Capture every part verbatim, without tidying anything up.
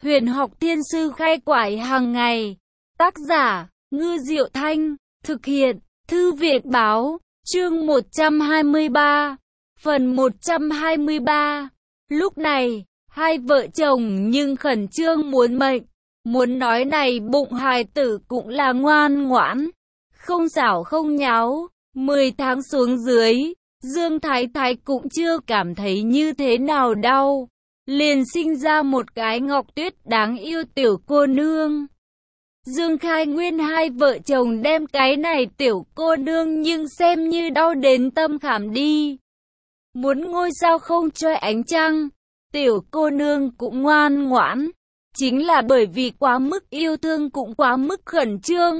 Huyền học thiên sư khai quải hàng ngày. Tác giả, Ngư Diệu Thanh. Thực hiện, Thư viện báo. Chương một trăm hai mươi ba. Phần một trăm hai mươi ba. Lúc này, hai vợ chồng nhưng khẩn trương muốn mệnh. Muốn nói này bụng hài tử cũng là ngoan ngoãn. Không xảo không nháo. Mười tháng xuống dưới, Dương Thái Thái cũng chưa cảm thấy như thế nào đau. Liền sinh ra một cái Ngọc Tuyết đáng yêu tiểu cô nương. Dương Khai Nguyên hai vợ chồng đem cái này tiểu cô nương nhưng xem như đau đến tâm khảm đi. Muốn ngôi sao không choi ánh trăng, tiểu cô nương cũng ngoan ngoãn. Chính là bởi vì quá mức yêu thương cũng quá mức khẩn trương.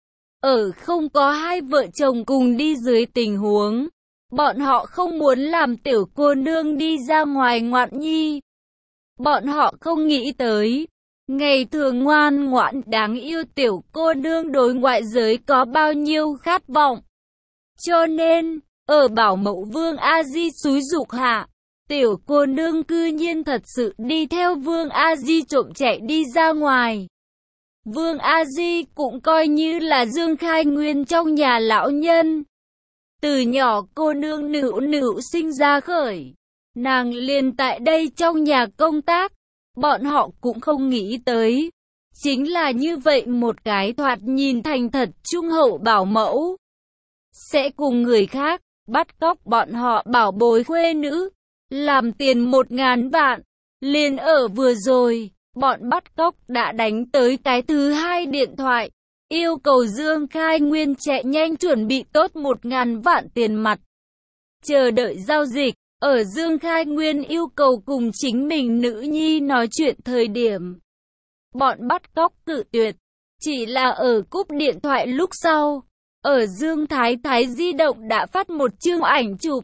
Ở không có hai vợ chồng cùng đi dưới tình huống, bọn họ không muốn làm tiểu cô nương đi ra ngoài ngoạn nhi. Bọn họ không nghĩ tới, ngày thường ngoan ngoãn đáng yêu tiểu cô nương đối ngoại giới có bao nhiêu khát vọng. Cho nên, ở bảo mẫu Vương A Di xúi giục hạ, tiểu cô nương cư nhiên thật sự đi theo Vương A Di trộm chạy đi ra ngoài. Vương A Di cũng coi như là Dương Khai Nguyên trong nhà lão nhân. Từ nhỏ cô nương Nữu Nữu sinh ra khởi, nàng liền tại đây trong nhà công tác. Bọn họ cũng không nghĩ tới, chính là như vậy một cái thoạt nhìn thành thật trung hậu bảo mẫu, sẽ cùng người khác bắt cóc bọn họ bảo bối khuê nữ, làm tiền một ngàn vạn. Liền ở vừa rồi, bọn bắt cóc đã đánh tới cái thứ hai điện thoại, yêu cầu Dương Khai Nguyên chạy nhanh chuẩn bị tốt một ngàn vạn tiền mặt, chờ đợi giao dịch. Ở Dương Khai Nguyên yêu cầu cùng chính mình nữ nhi nói chuyện thời điểm, bọn bắt cóc cự tuyệt. Chỉ là ở cúp điện thoại lúc sau, ở Dương Thái Thái di động đã phát một chương ảnh chụp,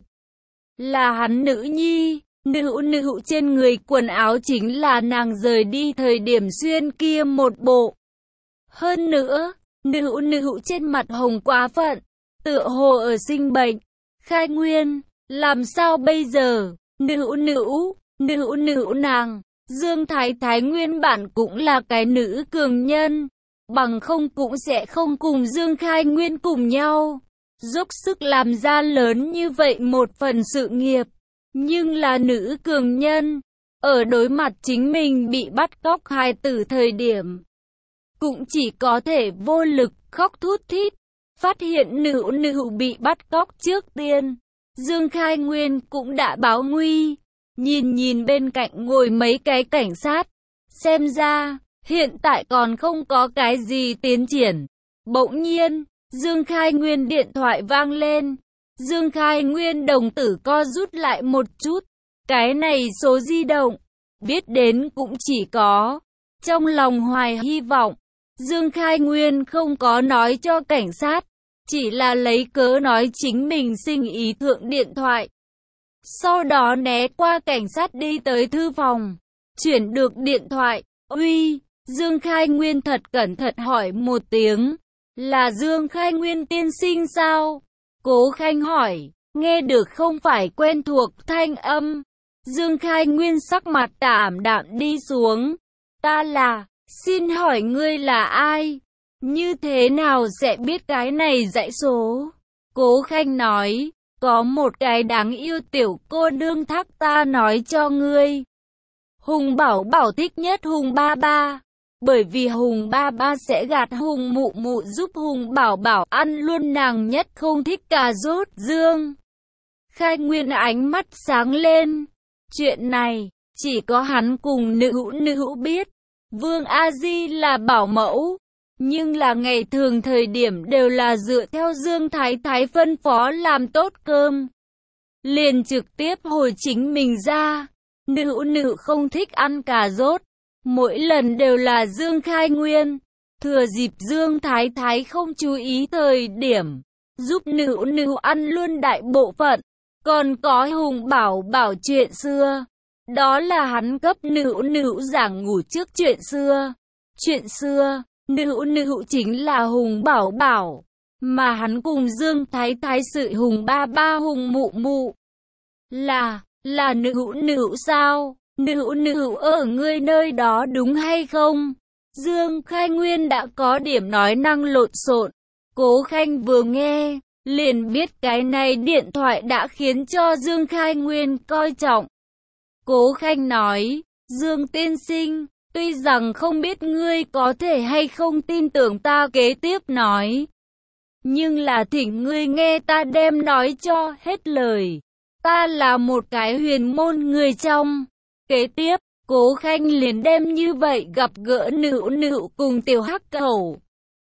là hắn nữ nhi. Nữu Nữu trên người quần áo chính là nàng rời đi thời điểm xuyên kia một bộ. Hơn nữa, Nữu Nữu trên mặt hồng quá phận, tựa hồ ở sinh bệnh. Khai Nguyên, làm sao bây giờ? Nữu Nữu, Nữu Nữu nàng, Dương Thái Thái nguyên bản cũng là cái nữ cường nhân, bằng không cũng sẽ không cùng Dương Khai Nguyên cùng nhau dốc sức làm ra lớn như vậy một phần sự nghiệp. Nhưng là nữ cường nhân, ở đối mặt chính mình bị bắt cóc hài tử thời điểm, cũng chỉ có thể vô lực khóc thút thít. Phát hiện Nữu Nữu bị bắt cóc trước tiên, Dương Khai Nguyên cũng đã báo nguy. Nhìn nhìn bên cạnh ngồi mấy cái cảnh sát, xem ra hiện tại còn không có cái gì tiến triển. Bỗng nhiên, Dương Khai Nguyên điện thoại vang lên. Dương Khai Nguyên đồng tử co rút lại một chút. Cái này số di động, biết đến cũng chỉ có trong lòng hoài hy vọng. Dương Khai Nguyên không có nói cho cảnh sát, chỉ là lấy cớ nói chính mình sinh ý thượng điện thoại. Sau đó né qua cảnh sát đi tới thư phòng, chuyển được điện thoại. Uy, Dương Khai Nguyên thật cẩn thận hỏi một tiếng, là Dương Khai Nguyên tiên sinh sao? Cố Khanh hỏi, nghe được không phải quen thuộc thanh âm. Dương Khai Nguyên sắc mặt ảm đạm đi xuống. Ta là, xin hỏi ngươi là ai? Như thế nào sẽ biết cái này dãy số? Cố Khanh nói, có một cái đáng yêu tiểu cô nương thác ta nói cho ngươi. Hùng Bảo Bảo thích nhất Hùng Ba Ba, bởi vì Hùng Ba Ba sẽ gạt Hùng Mụ Mụ giúp Hùng Bảo Bảo ăn luôn, nàng nhất không thích cà rốt. Dương Khai Nguyên ánh mắt sáng lên. Chuyện này, chỉ có hắn cùng Nữu Nữu biết. Vương A Di là bảo mẫu, nhưng là ngày thường thời điểm đều là dựa theo Dương Thái Thái phân phó làm tốt cơm. Liền trực tiếp hồi chính mình ra. Nữu Nữu không thích ăn cà rốt. Mỗi lần đều là Dương Khai Nguyên thừa dịp Dương Thái Thái không chú ý thời điểm, giúp Nữu Nữu ăn luôn đại bộ phận. Còn có Hùng Bảo Bảo chuyện xưa, đó là hắn cấp Nữu Nữu giảng ngủ trước chuyện xưa. Chuyện xưa, Nữu Nữu chính là Hùng Bảo Bảo, mà hắn cùng Dương Thái Thái sự Hùng Ba Ba Hùng Mụ Mụ. Là, là Nữu Nữu sao? Nữu nữu ở ngươi nơi đó đúng hay không? Dương Khai Nguyên đã có điểm nói năng lộn xộn. Cố Khanh vừa nghe, liền biết cái này điện thoại đã khiến cho Dương Khai Nguyên coi trọng. Cố Khanh nói, Dương tiên sinh, tuy rằng không biết ngươi có thể hay không tin tưởng ta kế tiếp nói. Nhưng là thỉnh ngươi nghe ta đem nói cho hết lời. Ta là một cái huyền môn người trong. Kế tiếp, Cố Khanh liền đem như vậy gặp gỡ Nữu Nữu cùng tiểu hắc cẩu.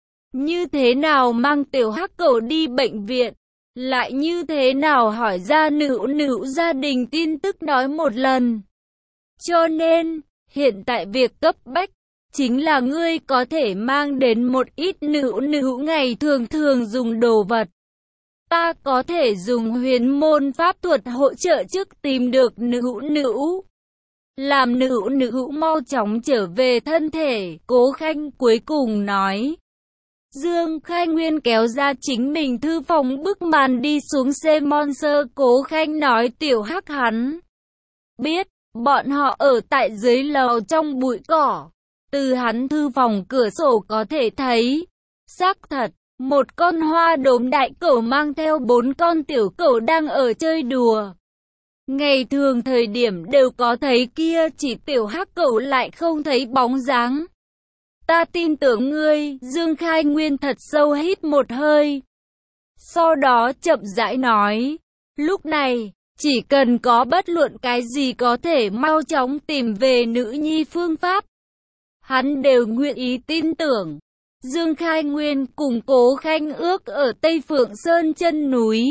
Như thế nào mang tiểu hắc cẩu đi bệnh viện, lại như thế nào hỏi ra Nữu Nữu gia đình tin tức nói một lần. Cho nên, hiện tại việc cấp bách, chính là ngươi có thể mang đến một ít Nữu Nữu ngày thường thường dùng đồ vật. Ta có thể dùng huyền môn pháp thuật hỗ trợ trước tìm được Nữu Nữu. Làm Nữu Nữu mau chóng trở về thân thể, Cố Khanh cuối cùng nói. Dương Khai Nguyên kéo ra chính mình thư phòng bức màn đi xuống xe Monster. Cố Khanh nói tiểu hắc hắn biết, bọn họ ở tại dưới lầu trong bụi cỏ. Từ hắn thư phòng cửa sổ có thể thấy, xác thật, một con hoa đốm đại cẩu mang theo bốn con tiểu cẩu đang ở chơi đùa. Ngày thường thời điểm đều có thấy kia, chỉ tiểu hắc cẩu lại không thấy bóng dáng. Ta tin tưởng ngươi, Dương Khai Nguyên thật sâu hít một hơi. Sau đó chậm rãi nói, lúc này, chỉ cần có bất luận cái gì có thể mau chóng tìm về nữ nhi phương pháp, hắn đều nguyện ý tin tưởng. Dương Khai Nguyên cùng Cố Khanh ước ở Tây Phượng Sơn chân núi.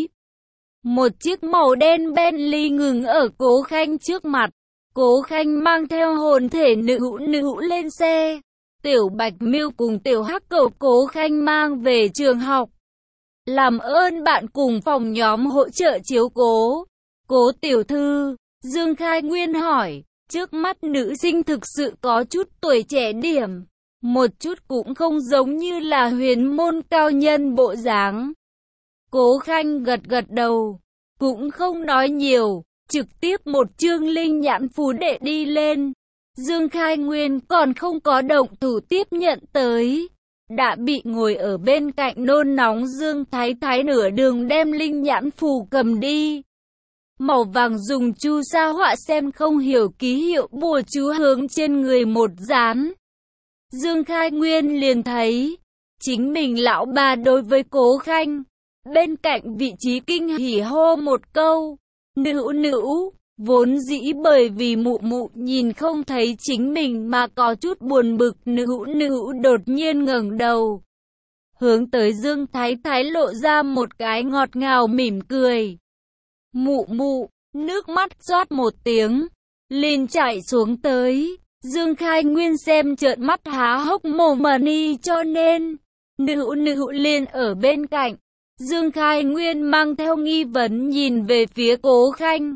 Một chiếc màu đen Bentley ngừng ở Cố Khanh trước mặt. Cố Khanh mang theo hồn thể Nữu Nữu lên xe. Tiểu Bạch Miêu cùng tiểu hắc cẩu Cố Khanh mang về trường học. Làm ơn bạn cùng phòng nhóm hỗ trợ chiếu cố. Cố tiểu thư, Dương Khai Nguyên hỏi, trước mắt nữ sinh thực sự có chút tuổi trẻ điểm. Một chút cũng không giống như là huyền môn cao nhân bộ dáng. Cố Khanh gật gật đầu, cũng không nói nhiều, trực tiếp một chương linh nhãn phù đệ đi lên. Dương Khai Nguyên còn không có động thủ tiếp nhận tới, đã bị ngồi ở bên cạnh nôn nóng Dương Thái Thái nửa đường đem linh nhãn phù cầm đi. Màu vàng dùng chu sa họa xem không hiểu ký hiệu bùa chú hướng trên người một dán. Dương Khai Nguyên liền thấy, chính mình lão bà đối với Cố Khanh, bên cạnh vị trí kinh hỉ hô một câu, Nữu Nữu, vốn dĩ bởi vì mụ mụ nhìn không thấy chính mình mà có chút buồn bực. Nữu Nữu đột nhiên ngẩng đầu, hướng tới Dương Thái Thái lộ ra một cái ngọt ngào mỉm cười. Mụ mụ, nước mắt xoát một tiếng, liền chảy xuống tới. Dương Khai Nguyên xem trợn mắt há hốc mồm mani, cho nên Nữu Nữu liền ở bên cạnh. Dương Khai Nguyên mang theo nghi vấn nhìn về phía Cố Khanh.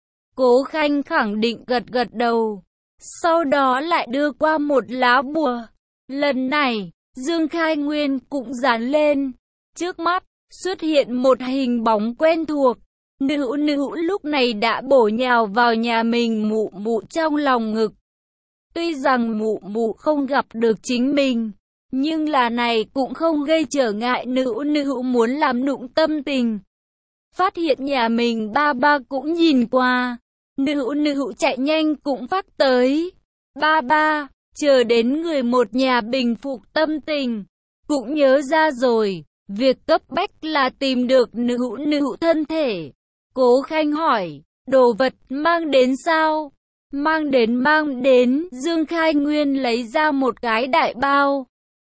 Cố Khanh khẳng định gật gật đầu, sau đó lại đưa qua một lá bùa. Lần này, Dương Khai Nguyên cũng dán lên. Trước mắt, xuất hiện một hình bóng quen thuộc. Nữu Nữu lúc này đã bổ nhào vào nhà mình mụ mụ trong lòng ngực. Tuy rằng mụ mụ không gặp được chính mình, nhưng là này cũng không gây trở ngại Nữu Nữu muốn làm nụng tâm tình. Phát hiện nhà mình ba ba cũng nhìn qua, Nữu Nữu chạy nhanh cũng phát tới. Ba ba, chờ đến người một nhà bình phục tâm tình, cũng nhớ ra rồi, việc cấp bách là tìm được Nữu Nữu thân thể. Cố Khanh hỏi, đồ vật mang đến sao? Mang đến mang đến, Dương Khai Nguyên lấy ra một cái đại bao.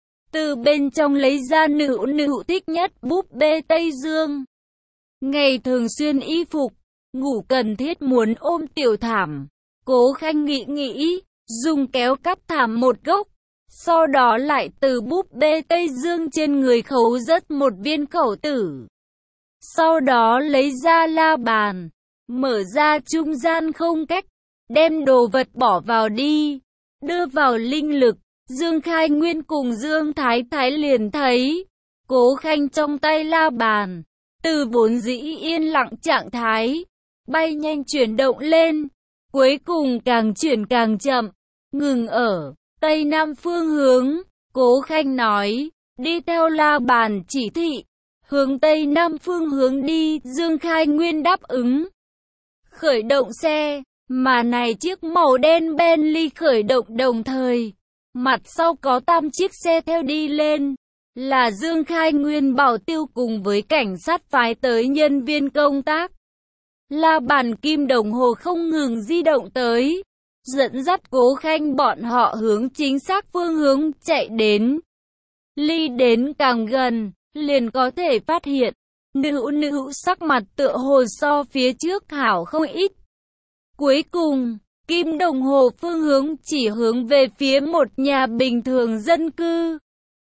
Từ bên trong lấy ra Nữu Nữu thích nhất búp bê Tây Dương. Ngày thường xuyên y phục, ngủ cần thiết muốn ôm tiểu thảm. Cố Khanh nghĩ nghĩ, dùng kéo cắt thảm một gốc. Sau đó lại từ búp bê Tây Dương trên người khấu rất một viên khẩu tử. Sau đó lấy ra la bàn, mở ra trung gian không cách, đem đồ vật bỏ vào đi, đưa vào linh lực. Dương Khai Nguyên cùng Dương Thái Thái liền thấy, Cố Khanh trong tay la bàn, từ vốn dĩ yên lặng trạng thái, bay nhanh chuyển động lên. Cuối cùng càng chuyển càng chậm, ngừng ở Tây Nam phương hướng. Cố Khanh nói, đi theo La Bàn chỉ thị, hướng Tây Nam phương hướng đi. Dương Khai Nguyên đáp ứng, khởi động xe, mà này chiếc màu đen Bentley khởi động đồng thời. Mặt sau có tam chiếc xe theo đi lên, là Dương Khai Nguyên bảo tiêu cùng với cảnh sát phái tới nhân viên công tác. La Bàn kim đồng hồ không ngừng di động tới, dẫn dắt Cố Khanh bọn họ hướng chính xác phương hướng chạy đến. Ly đến càng gần, liền có thể phát hiện, nữ nữ sắc mặt tựa hồ so phía trước hảo không ít. Cuối cùng, kim đồng hồ phương hướng chỉ hướng về phía một nhà bình thường dân cư.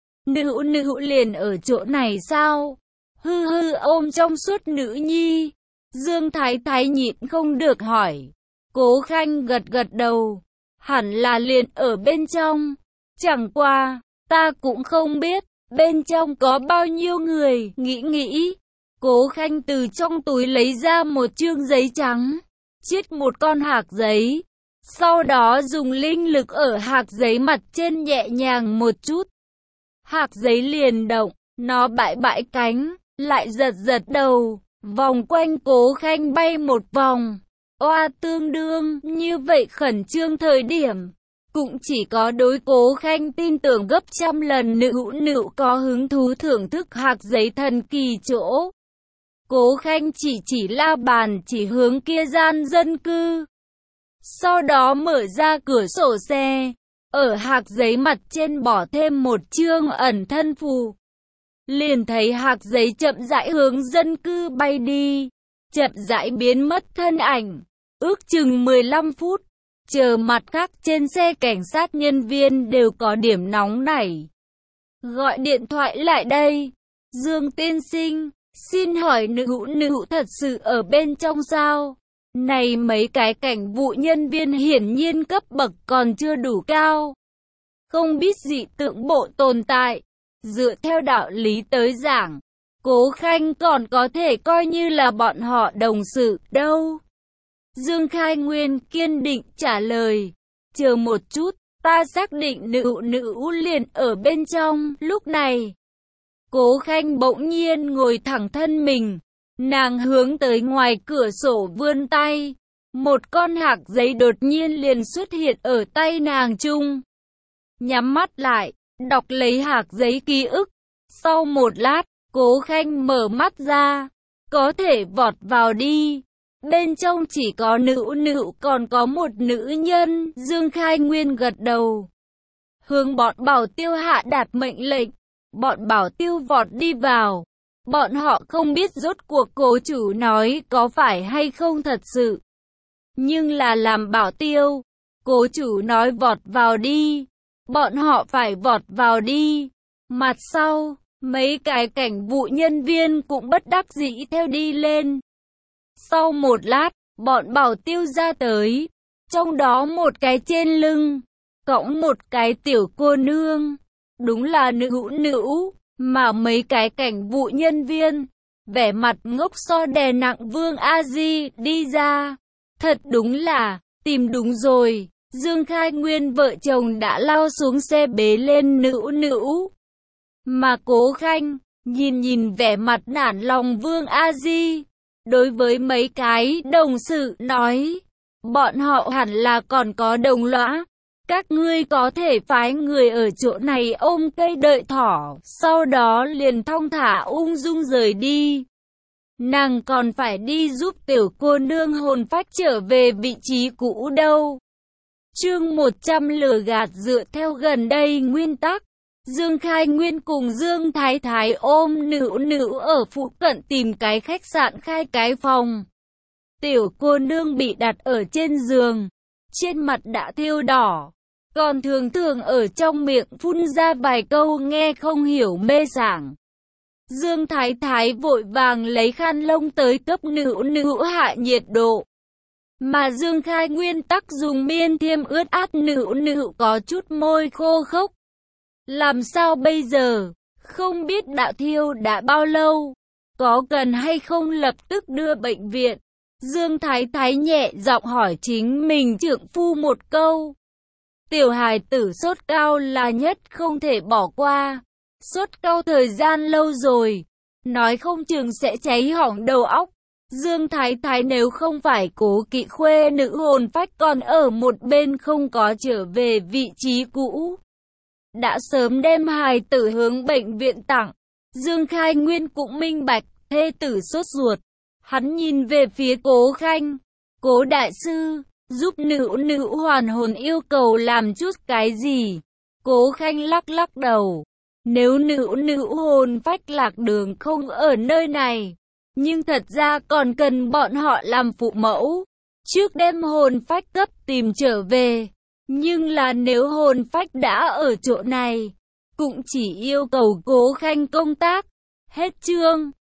Nữ nữ liền ở chỗ này sao? Hư hư ôm trong suốt nữ nhi. Dương Thái Thái nhịn không được hỏi. Cố Khanh gật gật đầu. Hẳn là liền ở bên trong. Chẳng qua, ta cũng không biết, bên trong có bao nhiêu người, nghĩ nghĩ. Cố Khanh từ trong túi lấy ra một chương giấy trắng, chiết một con hạc giấy. Sau đó dùng linh lực ở hạc giấy mặt trên nhẹ nhàng một chút. Hạc giấy liền động, nó bãi bãi cánh, lại giật giật đầu, vòng quanh Cố Khanh bay một vòng. Oa tương đương, như vậy khẩn trương thời điểm, cũng chỉ có đối Cố Khanh tin tưởng gấp trăm lần nữ nữ có hứng thú thưởng thức hạc giấy thần kỳ chỗ. Cố Khanh chỉ chỉ La Bàn chỉ hướng kia gian dân cư. Sau đó mở ra cửa sổ xe, ở hạc giấy mặt trên bỏ thêm một chương ẩn thân phù. Liền thấy hạc giấy chậm rãi hướng dân cư bay đi, chậm rãi biến mất thân ảnh, ước chừng mười lăm phút. Chờ mặt khác trên xe cảnh sát nhân viên đều có điểm nóng nảy. Gọi điện thoại lại đây. Dương tiên sinh, xin hỏi nữ nữ thật sự ở bên trong sao? Này mấy cái cảnh vụ nhân viên hiển nhiên cấp bậc còn chưa đủ cao. Không biết dị tượng bộ tồn tại. Dựa theo đạo lý tới giảng, Cố Khanh còn có thể coi như là bọn họ đồng sự đâu. Dương Khai Nguyên kiên định trả lời. Chờ một chút, ta xác định nữ nữ liền ở bên trong. Lúc này, Cố Khanh bỗng nhiên ngồi thẳng thân mình. Nàng hướng tới ngoài cửa sổ vươn tay. Một con hạc giấy đột nhiên liền xuất hiện ở tay nàng chung. Nhắm mắt lại, đọc lấy hạc giấy ký ức. Sau một lát, Cố Khanh mở mắt ra. Có thể vọt vào đi. Bên trong chỉ có nữ nữ còn có một nữ nhân. Dương Khai Nguyên gật đầu, hướng bọn bảo tiêu hạ đạt mệnh lệnh. Bọn bảo tiêu vọt đi vào. Bọn họ không biết rốt cuộc cố chủ nói có phải hay không thật sự. Nhưng là làm bảo tiêu, cố chủ nói vọt vào đi. Bọn họ phải vọt vào đi. Mặt sau, mấy cái cảnh vụ nhân viên cũng bất đắc dĩ theo đi lên. Sau một lát, bọn bảo tiêu ra tới. Trong đó một cái trên lưng, cõng một cái tiểu cô nương. Đúng là nữ nữ, mà mấy cái cảnh vụ nhân viên, vẻ mặt ngốc so đè nặng Vương A Di đi ra. Thật đúng là, tìm đúng rồi. Dương Khai Nguyên vợ chồng đã lao xuống xe bế lên nữ nữ. Mà Cố Khanh, nhìn nhìn vẻ mặt nản lòng Vương A Di, đối với mấy cái đồng sự nói, bọn họ hẳn là còn có đồng lõa. Các ngươi có thể phái người ở chỗ này ôm cây đợi thỏ, sau đó liền thong thả ung dung rời đi. Nàng còn phải đi giúp tiểu cô nương hồn phách trở về vị trí cũ đâu. Chương một trăm lừa gạt dựa theo gần đây nguyên tắc. Dương Khai Nguyên cùng Dương Thái Thái ôm nữ nữ ở phụ cận tìm cái khách sạn khai cái phòng. Tiểu cô nương bị đặt ở trên giường, trên mặt đã thiêu đỏ, còn thường thường ở trong miệng phun ra vài câu nghe không hiểu mê sảng. Dương Thái Thái vội vàng lấy khăn lông tới cấp nữ nữ hạ nhiệt độ. Mà Dương Khai Nguyên tắc dùng miên thiêm ướt át nữ nữ có chút môi khô khốc. Làm sao bây giờ? Không biết đã thiêu đã bao lâu? Có cần hay không lập tức đưa bệnh viện? Dương Thái Thái nhẹ giọng hỏi chính mình trượng phu một câu. Tiểu hài tử sốt cao là nhất không thể bỏ qua. Sốt cao thời gian lâu rồi, nói không chừng sẽ cháy hỏng đầu óc. Dương Thái Thái nếu không phải Cố Kỵ khuê nữ hồn phách còn ở một bên không có trở về vị trí cũ, đã sớm đem hài tử hướng bệnh viện tặng. Dương Khai Nguyên cũng minh bạch, thê tử sốt ruột. Hắn nhìn về phía Cố Khanh. Cố đại sư, giúp nữ nữ hoàn hồn yêu cầu làm chút cái gì? Cố Khanh lắc lắc đầu. Nếu nữ nữ hồn phách lạc đường không ở nơi này, nhưng thật ra còn cần bọn họ làm phụ mẫu. Trước đem hồn phách cấp tìm trở về. Nhưng là nếu hồn phách đã ở chỗ này, cũng chỉ yêu cầu Cố Khanh công tác. Hết chương.